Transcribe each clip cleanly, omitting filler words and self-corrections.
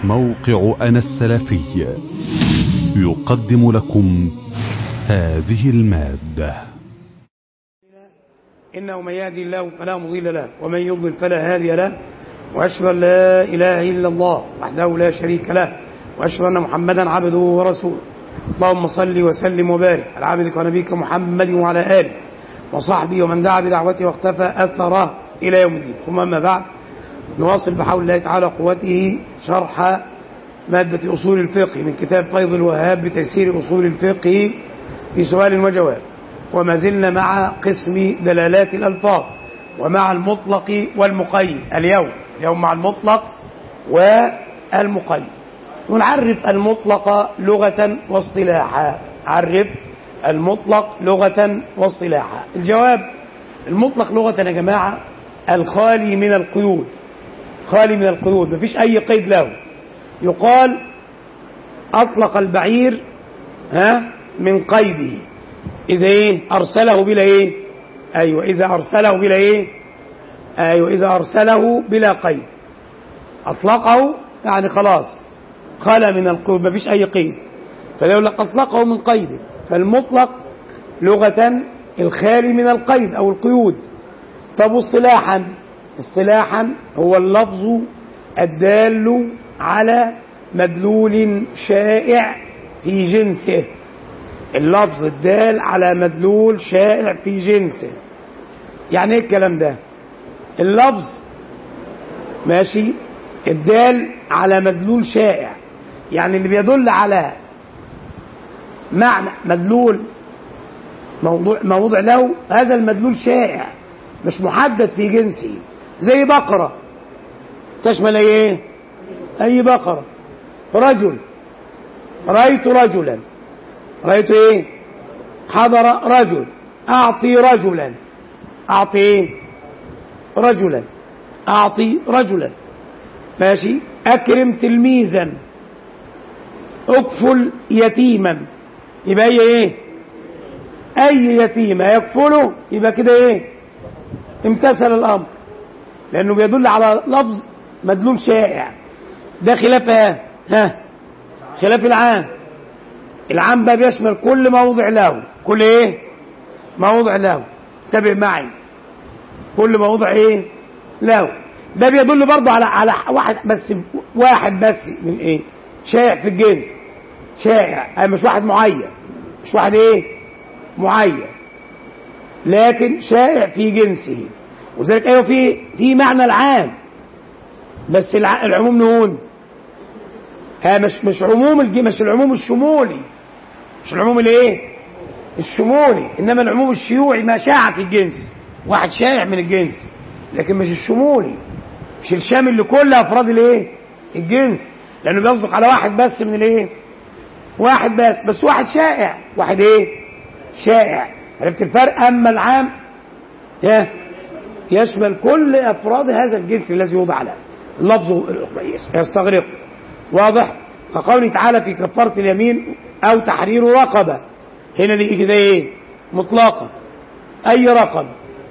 موقع أنا السلفي يقدم لكم هذه المادة. إنه من يهدي الله فلا مضل له ومن يضلل فلا هادي له، وأشهد أن لا إله إلا الله وحده لا شريك له، وأشهد أن محمدا عبده ورسوله. اللهم صل وسلم وبارك على عبدك ونبيك محمد وعلى آله وصحبه ومن دعا بدعوته واختفى أثره إلى يوم الدين. ثم أما بعد، نواصل بحول الله تعالى قوته شرح مادة أصول الفقه من كتاب فيض الوهاب بتيسير أصول الفقه في سؤال وجواب، وما زلنا مع قسم دلالات الألفاظ ومع المطلق والمقيد. اليوم مع المطلق والمقيد، ونعرف المطلق لغة واصطلاحا. عرف المطلق لغة واصطلاحا. الجواب: المطلق لغة يا جماعة الخالي من القيود، خالي من القيود، مفيش أي قيد له. يقال أطلق البعير من قيده إذا أرسله بلا إذا أرسله بلا إذا أرسله بلا قيد. أطلقه يعني خلاص خلى من القيود، مفيش أي قيد، فلو لك أطلقه من قيد. فالمطلق لغة الخالي من القيد أو القيود. طب اصطلاحا هو اللفظ الدال على مدلول شائع في جنسه. اللفظ الدال على مدلول شائع في جنسه. يعني ايه الكلام ده؟ اللفظ ماشي الدال على مدلول شائع، يعني اللي بيدل على معنى مدلول موضوع له، هذا المدلول شائع مش محدد في جنسه. زي بقرة تشمل اي بقرة. رجل، رأيت رجلا، رأيت حضر رجل. أعطي رجلا، أعطي رجلا، أعطي رجلا. ماشي. أكرم تلميذا، أكفل يتيما. يبقى أي يتيمة يكفله يبقى كده امتثل الأمر، لأنه بيدل على لفظ مدلول شائع. ده خلاف خلاف العام. العام بقى بيشمل كل موضع له، كل موضع له. انتبه معي، كل موضع له. ده بيدل برضه على واحد بس من شائع في الجنس. شائع مش واحد معين، مش واحد معين، لكن شائع في جنسه. وذلك في معنى العام، بس العموم نقول مش عموم مش العموم الشمولي، مش العموم الشمولي، انما العموم الشيوعي ما شاع في الجنس. واحد شائع من الجنس، لكن مش الشمولي، مش الشامل لكل افراد الجنس، لانه بيصدق على واحد بس من واحد بس واحد شائع، واحد شائع. عرفت الفرق؟ اما العام يشمل كل افراد هذا الجنس الذي يوضع له اللفظ يستغرق. واضح؟ فقوله تعالى في كفارة اليمين او تحرير رقبة، هنا دي كده مطلقة، اي رقبة،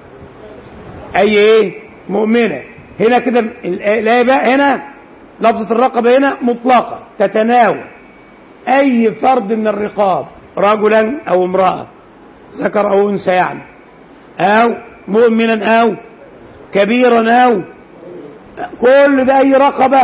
اي مؤمنة. هنا كده لا بقى، هنا لفظة الرقبة هنا مطلقة تتناول اي فرد من الرقاب، رجلا او امرأة، ذكر او انثى يعني، او مؤمنا او كبيرا او كل ده اي رقبة.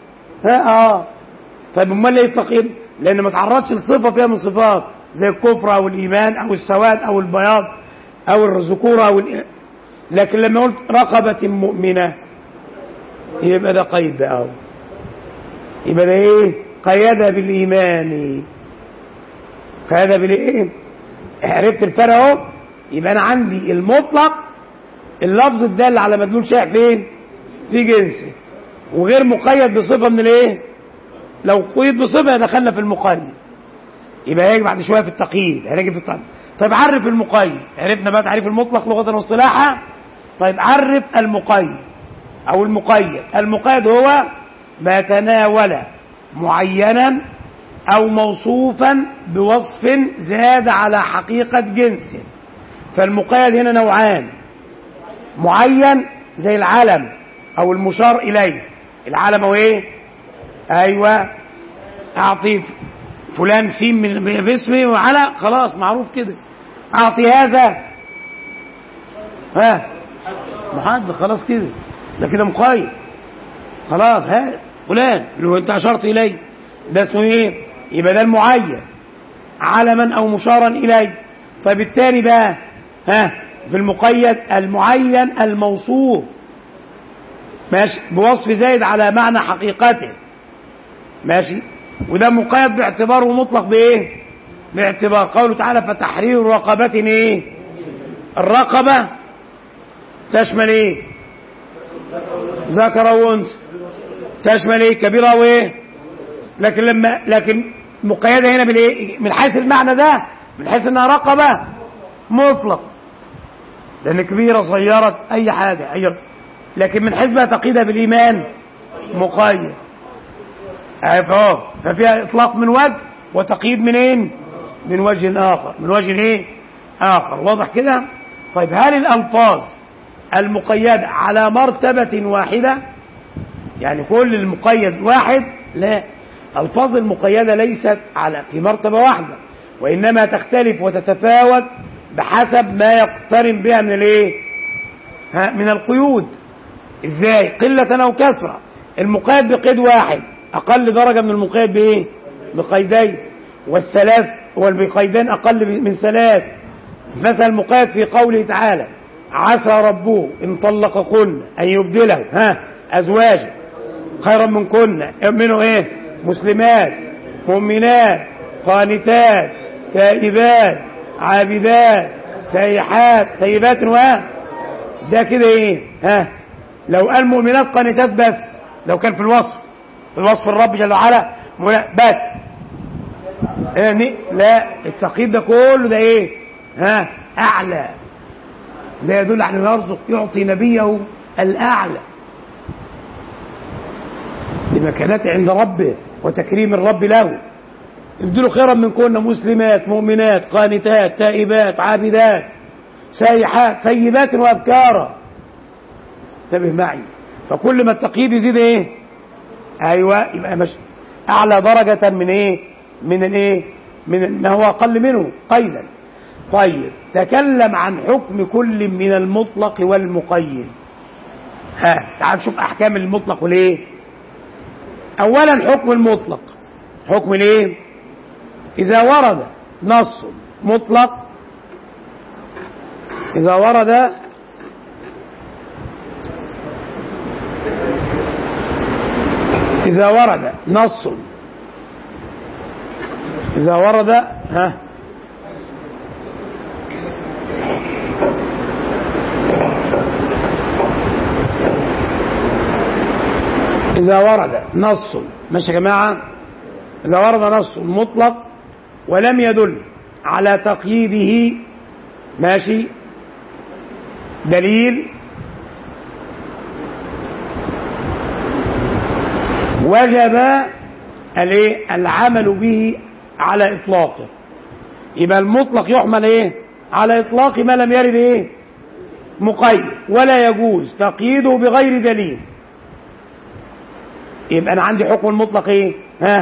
طيب امال ليه التقييد؟ لان ما تعرضش لصفة فيها من صفات زي الكفر او الايمان او السواد او البياض او الذكورة او لكن لما قلت رقبة مؤمنة يبقى ده قيد بقى، يبقى ده قيدها بالايمان، قيدها عرفت الفرق اهو. يبقى انا عندي المطلق اللفظ الدال على مدلول شائع فين؟ في جنسه، وغير مقيد بصفه من لو قيد بصفه دخلنا في المقيد. يبقى هيجي بعد شويه في التقييد، هنيجي في التقييد. طيب عرف المقيد. عرفنا بقى تعريف المطلق لغه واصطلاحا. طيب عرف المقيد او المقيد. المقيد هو ما تناول معينا او موصوفا بوصف زاد على حقيقة جنسه. فالمقيد هنا نوعان: معين زي العلم او المشار اليه. العلم هو ايوه اعطي فلان سين باسمي وعلى خلاص معروف كده. اعطي هذا محدد خلاص كده، ده كده مقيد خلاص. فلان اللي هو انت اشرت اليه ده اسمه ايه؟ يبقى ده المعين علما او مشارا اليه. طيب الثاني بقى في المقيد المعين الموصوف ماشي بوصف زايد على معنى حقيقته ماشي، وده مقيد باعتبار ومطلق بايه؟ باعتبار قوله تعالى فتحرير رقبة ايه؟ الرقبة تشمل ايه؟ ذكر وانثى، تشمل ايه؟ كبيرة وايه؟ لكن مقيدة هنا بالايه؟ من حيث المعنى ده، من حيث انها رقبة مطلق لان كبيرة صغيرة اي حاجة اي، لكن من حيث بقى تقييدها بالايمان مقيد. ففيها اطلاق من وجه وتقييد منين؟ من وجه اخر، من وجه ايه؟ اخر. واضح كده؟ طيب هل الالفاظ المقيدة على مرتبة واحدة؟ يعني كل المقيد واحد؟ لا، الفاظ المقيدة ليست في مرتبة واحدة، وانما تختلف وتتفاوت بحسب ما يقترن بها من الايه؟ من القيود. ازاي؟ قلة او كثرة. المقيد بقيد واحد اقل درجة من المقيد بايه؟ بقيدين، والثلاث والبقيدين اقل من ثلاث. مثلا المقيد في قوله تعالى عسى ربه ان طلقكن ان يبدله ازواجا خيرا منكن منه ايه؟ مسلمات مؤمنات قانتات تائبات عابدات سيحات ثيبات ده كده ايه؟ لو قال مؤمنات قانتات بس، لو كان في الوصف الرب جل وعلا بس يعني لا، التقييد ده كله ده ايه؟ اعلى، ده يدل على انه يرزق يعطي نبيه الاعلى لمكانته عند ربه وتكريم الرب له. ابدلوا خيرا منكن مسلمات مؤمنات قانتات تائبات عابدات سائحات ثيبات وابكارا. انتبه معي، فكل ما التقييد يزيد ايه؟ ايوه يبقى مش اعلى درجة من ايه؟ من الايه؟ من ما هو اقل منه قيدا. طيب تكلم عن حكم كل من المطلق والمقيد. تعال نشوف احكام المطلق والايه. اولا حكم المطلق، حكم الايه؟ اذا ورد نص مطلق، اذا ورد نص، إذا ورد إذا ورد نص، ماشي يا جماعة، إذا ورد نص مطلق ولم يدل على تقييده ماشي دليل، وجب العمل به على إطلاقه. يبقى المطلق يحمل ايه؟ على إطلاق ما لم يرد ايه؟ مقيد، ولا يجوز تقييده بغير دليل. يبقى أنا عندي حكم المطلق ايه؟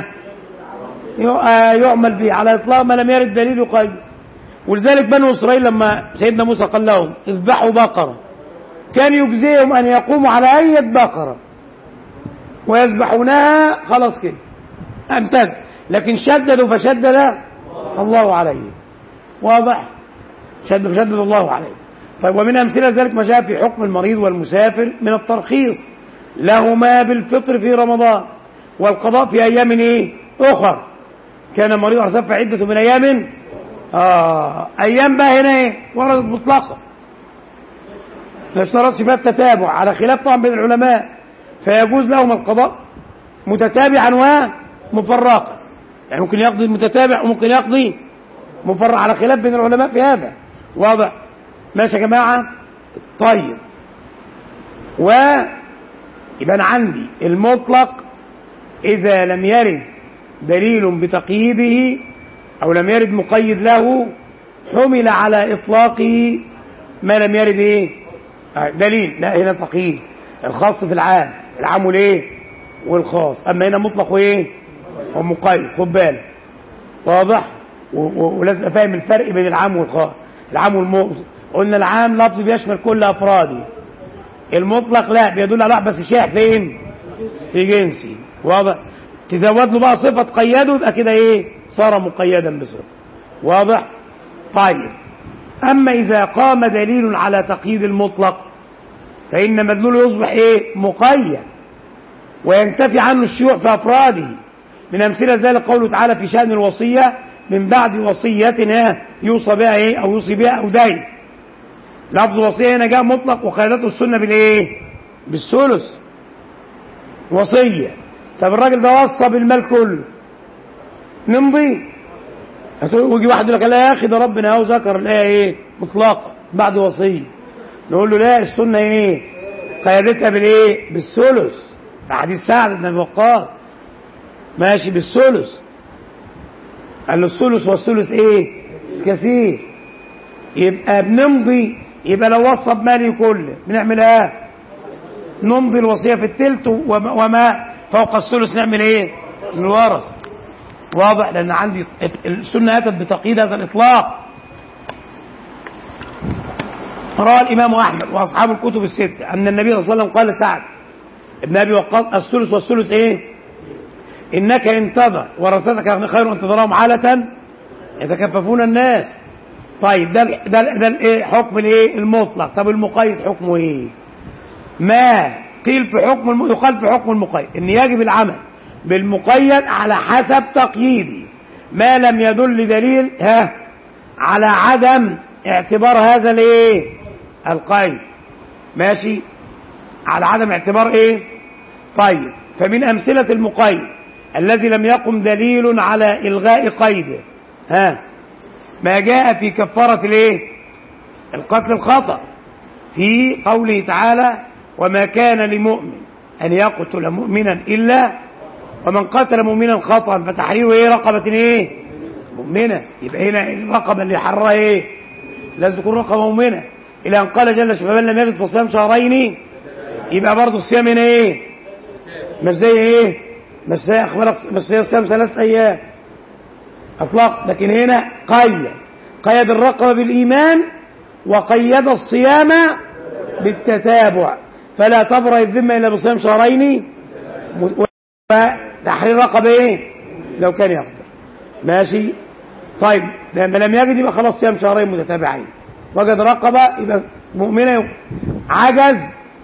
يعمل به على إطلاق ما لم يرد دليل يقيد. ولذلك بنو إسرائيل لما سيدنا موسى قال لهم اذبحوا بقرة، كان يجزيهم أن يقوموا على أي بقرة ويذبحونها خلاص كده امتاز، لكن شددوا فشدد الله عليه. واضح؟ شدد فشدد الله عليه. طيب ومن أمثلة ذلك ما جاء في حكم المريض والمسافر من الترخيص لهما بالفطر في رمضان والقضاء في أيام ايه؟ أخر. كان مريض أو مسافر عدة من أيام أيام بقى هنا ايه؟ وردت مطلقة، ما اشترطش فيها التتابع على خلاف طبعا بين العلماء، فيجوز لهم القضاء متتابعا ومفرقا. يعني ممكن يقضي متتابع وممكن يقضي مفرق على خلاف بين العلماء في هذا. واضح؟ ماشي يا جماعة؟ طيب، ويبقى عندي المطلق إذا لم يرد دليل بتقييده أو لم يرد مقيد له حمل على إطلاقه ما لم يرد إيه؟ دليل. لا هنا تقييد الخاص في العام، العام ليه؟ والخاص. اما هنا مطلق وايه ومقيد، خد بالك، واضح؟ ولازم فاهم الفرق بين العام والخاص. العام والمطلق، قلنا العام لفظ بيشمل كل افراده، المطلق لا، بيدل على بس شائع فين؟ في جنسي، واضح؟ تزود له بقى صفه قيده يبقى كده ايه؟ صار مقيدا بصفه، واضح؟ طيب، اما اذا قام دليل على تقييد المطلق فان مدلوله يصبح ايه؟ مقيد، وينتفي عنه الشيوع في افراده. من امثله ذلك قوله تعالى في شان الوصيه: من بعد وصيه يوصى بها ايه؟ او يوصي بها او دين. لفظ وصيه هنا جاء مطلق، وقيدته السنه بالايه؟ بالثلث، وصيه. طب الراجل ده وصى بالمال كله، نمضي؟ ويجي واحد يقول لك لا يا اخي ده ربنا هو ذكر الايه ايه؟ مطلقه بعد وصيه. نقول له لا، السنه ايه؟ قيادتها بالايه؟ بالثلث. في حديث سعد بن ابي وقاص ماشي بالثلث، قال له الثلث والثلث ايه؟ كثير. يبقى بنمضي، يبقى لو وصى بمالي كله بنعمل ايه؟ نمضي الوصيه في الثلث، وما فوق الثلث نعمل ايه؟ الورث، واضح؟ لان عندي السنه اتت بتقييد هذا الاطلاق. روى الامام احمد واصحاب الكتب السته ان النبي صلى الله عليه وسلم قال لسعد ابن ابي وقاص: الثلث والثلث ايه؟ انك ان تذر ورثتك خير ان تذرهم عالة يتكففون الناس. طيب، ده الايه؟ حكم الايه؟ المطلق. طب المقيد حكمه ايه؟ ما قيل في حكم يقال في حكم المقيد ان يجب العمل بالمقيد على حسب تقييده، ما لم يدل دليل على عدم اعتبار هذا الايه؟ القيد، ماشي؟ على عدم اعتبار ايه؟ طيب، فمن امثله المقيد الذي لم يقم دليل على الغاء قيده ما جاء في كفاره الايه؟ القتل الخطأ، في قوله تعالى: وما كان لمؤمن ان يقتل مؤمنا الا ومن قتل مؤمنا خطأ فتحرير ايه؟ رقبه ايه؟ مؤمنه. يبقى هنا الرقبه اللي حررها ايه؟ لازم تكون رقبه مؤمنه. الى ان قال جل شأنه: فمن لم يجد فصيام شهرين. يبقى برضه الصيام هنا ايه؟ مش زي ايه؟ مش زي اخبارك، مش زي الصيام 3 ايام اطلاق، لكن هنا قيد الرقبه بالايمان، وقيد الصيام بالتتابع، فلا تبرأ الذمه الا بصيام شهرين وتحرير رقبه ايه؟ لو كان يقدر، ماشي؟ طيب، لما لم يجد يبقى خلاص صيام شهرين متتابعين. وجد رقبه يبقى مؤمنه، عجز،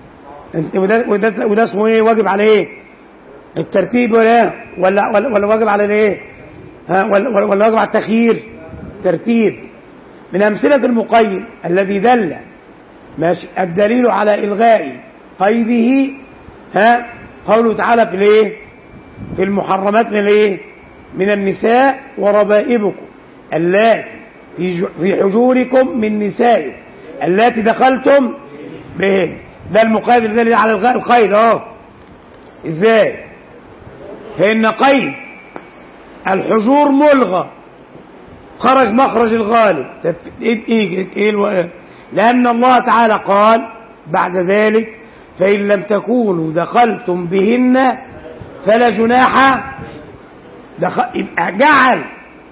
وده اسمه ايه؟ واجب على ايه؟ الترتيب ولا واجب على الايه؟ ولا واجب على التخيير؟ ترتيب. من امثله المقيد الذي دل ماشي الدليل على الغاء قيده قوله تعالى في الايه؟ في المحرمات من الايه؟ من النساء وربائبكم اللاتي في حجوركم من نسائكم اللاتي دخلتم بهن. ده المقيد الدليل على الغاء القيد ازاي؟ فإن قيد الحجور ملغى، خرج مخرج الغالب. لأن الله تعالى قال بعد ذلك: فإن لم تكونوا دخلتم بهن فلا جناح. يبقى جعل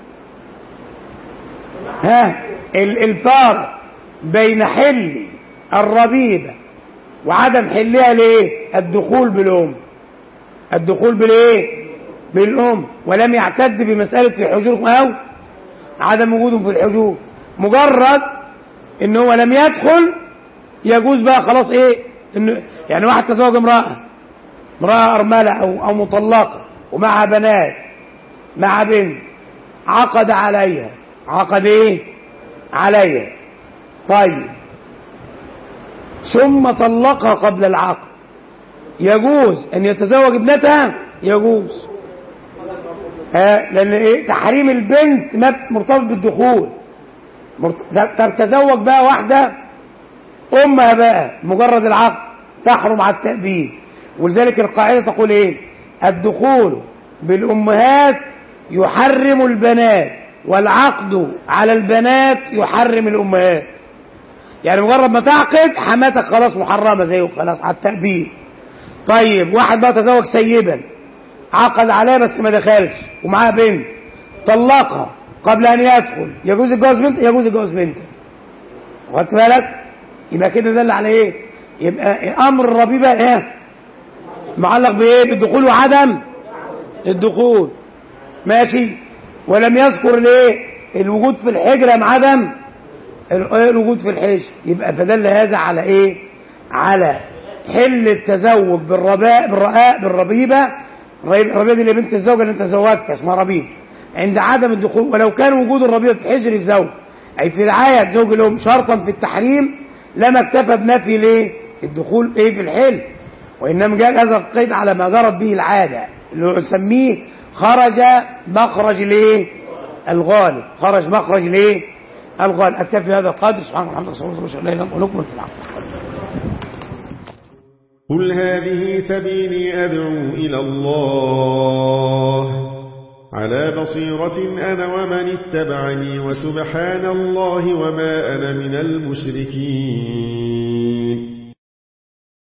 الفارق بين حل الربيبة وعدم حلها ليه؟ الدخول بالأم، الدخول بالايه؟ بالأم، ولم يعتد بمسألة في حجوركم أو عدم وجودهم في الحجور. مجرد إن هو لم يدخل يجوز بقى خلاص ايه؟ إنه يعني واحد تزوج امرأة أرملة أو مطلقة ومعها بنات، مع بنت، عقد عليها، عقد ايه؟ عليها. طيب، ثم طلقها قبل العقد، يجوز ان يتزوج ابنتها؟ يجوز، لان ايه؟ تحريم البنت مرتبط بالدخول. تتزوج بقى واحده امها بقى مجرد العقد تحرم على التأبيد. ولذلك القاعده تقول ايه؟ الدخول بالامهات يحرم البنات، والعقد على البنات يحرم الامهات. يعني مجرد ما تعقد حماتك خلاص محرمه زيه خلاص على التأبيد. طيب واحد بقى تزوج سيبا، عقد عليها بس ما دخلش ومعاه بنت، طلقها قبل ان يدخل، يجوز الجواز بنت؟ يجوز الجواز بنت. خدت بالك؟ يبقى كده دل على ايه؟ يبقى امر الربيبه ايه؟ معلق بايه؟ بالدخول وعدم الدخول. ماشي. ولم يذكر ليه الوجود في الحجره مع عدم الوجود في الحجر. يبقى فدل هذا على ايه؟ على حل التزوج بالربيبه. الربيبه دي اللي بنت الزوجه اللي انت زوجتها اسمها ربيب، عند عدم الدخول. ولو كان وجود الربيبه في حجر الزوج اي في رعايه زوج لهم شرطا في التحريم لما اكتفى بنفي ليه الدخول ايه في الحل، وانما جاء هذا القيد على ما جرت به العاده اللي نسميه خرج مخرج ليه الغالب. خرج مخرج ليه الغالب. اكتفي هذا القدر. سبحان الله الحمد لله والصلاه والسلام ونكمل في العقل. قل هذه سبيلي أدعو إلى الله على بصيرة أنا ومن اتبعني وسبحان الله وما أنا من المشركين.